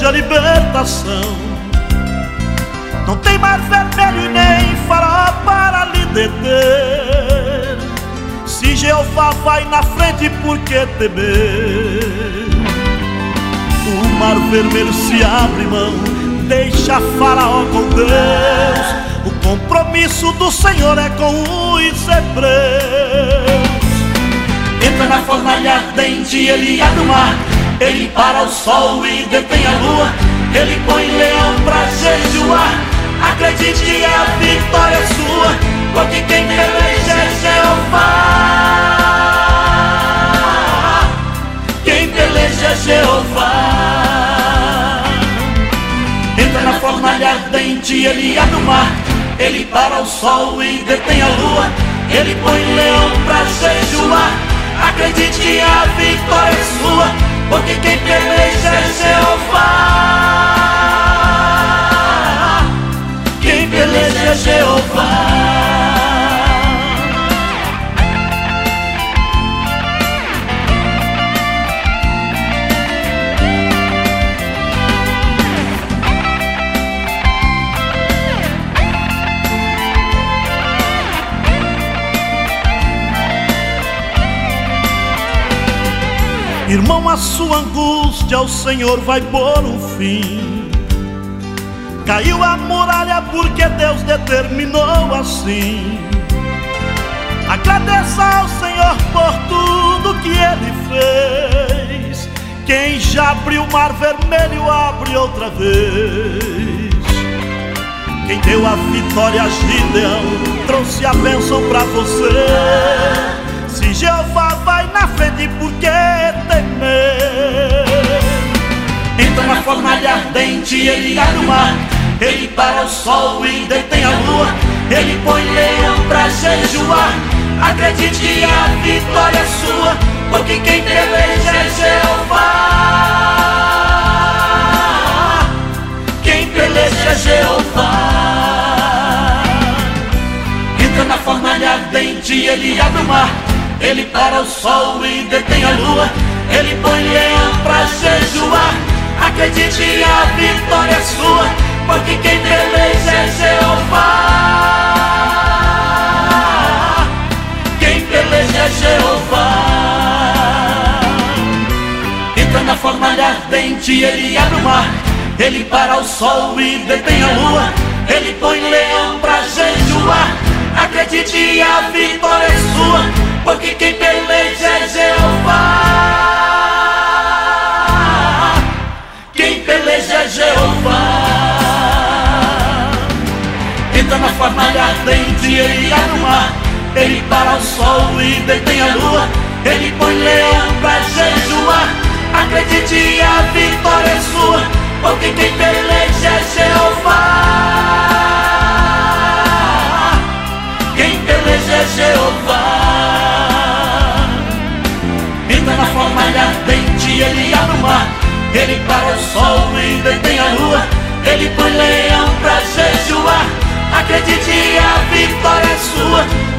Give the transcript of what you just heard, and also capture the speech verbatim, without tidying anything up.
a libertação. Não tem mar vermelho e nem farol para lhe deter. Se Jeová vai na frente, por que temer? O mar vermelho se abre mão, deixa Faraó com Deus. O compromisso do Senhor é com os hebreus. Entra na fornalha ardente, ele abre o mar. Ele para o sol e detém a lua. Ele põe leão pra jejuar. Acredite que a vitória é sua, porque quem peleja é Jeová. Quem peleja é Jeová. Entra na fornalha ardente, ele abre o mar. Ele para o sol e detém a lua. Ele põe leão pra jejuar. Acredite que a vitória é sua, porque quem peleja é Jeová. Quem peleja é Jeová. Irmão, a sua angústia o Senhor vai pôr um fim. Caiu a muralha porque Deus determinou assim. Agradeça ao Senhor por tudo que Ele fez. Quem já abriu o mar vermelho, abre outra vez. Quem deu a vitória a Gideão, trouxe a bênção pra você. Se Jeová vai na frente, por que temer? Entra na fornalha ardente, ele abre o mar. Ele para o sol e detém a lua. Ele põe leão pra jejuar. Acredite que a vitória é sua, porque quem peleja é Jeová. Quem peleja é Jeová. Entra na fornalha ardente, ele abre o mar. Ele para o sol e detém a lua. Ele põe leão pra jejuar. Acredite que a vitória é sua, porque quem peleja é Jeová. Quem peleja é Jeová. Entra na fornalha ardente, ele abre o mar. Ele para o sol e detém a lua. Ele põe leão pra jejuar. Acredite que a vitória é sua, porque quem peleja é Jeová. Quem peleja é Jeová. Entra na fornalha ardente, ele abre o mar. Ele para o sol e detém a lua. Ele põe leão pra jejuar. Acredite que a vitória é sua, porque quem peleja é Jeová. Quem peleja é Jeová. Entra na fornalha ardente, ele abre o mar. Ele para o sol e detém a lua. Ele põe leão pra jejuar. Acredite que a vitória é sua,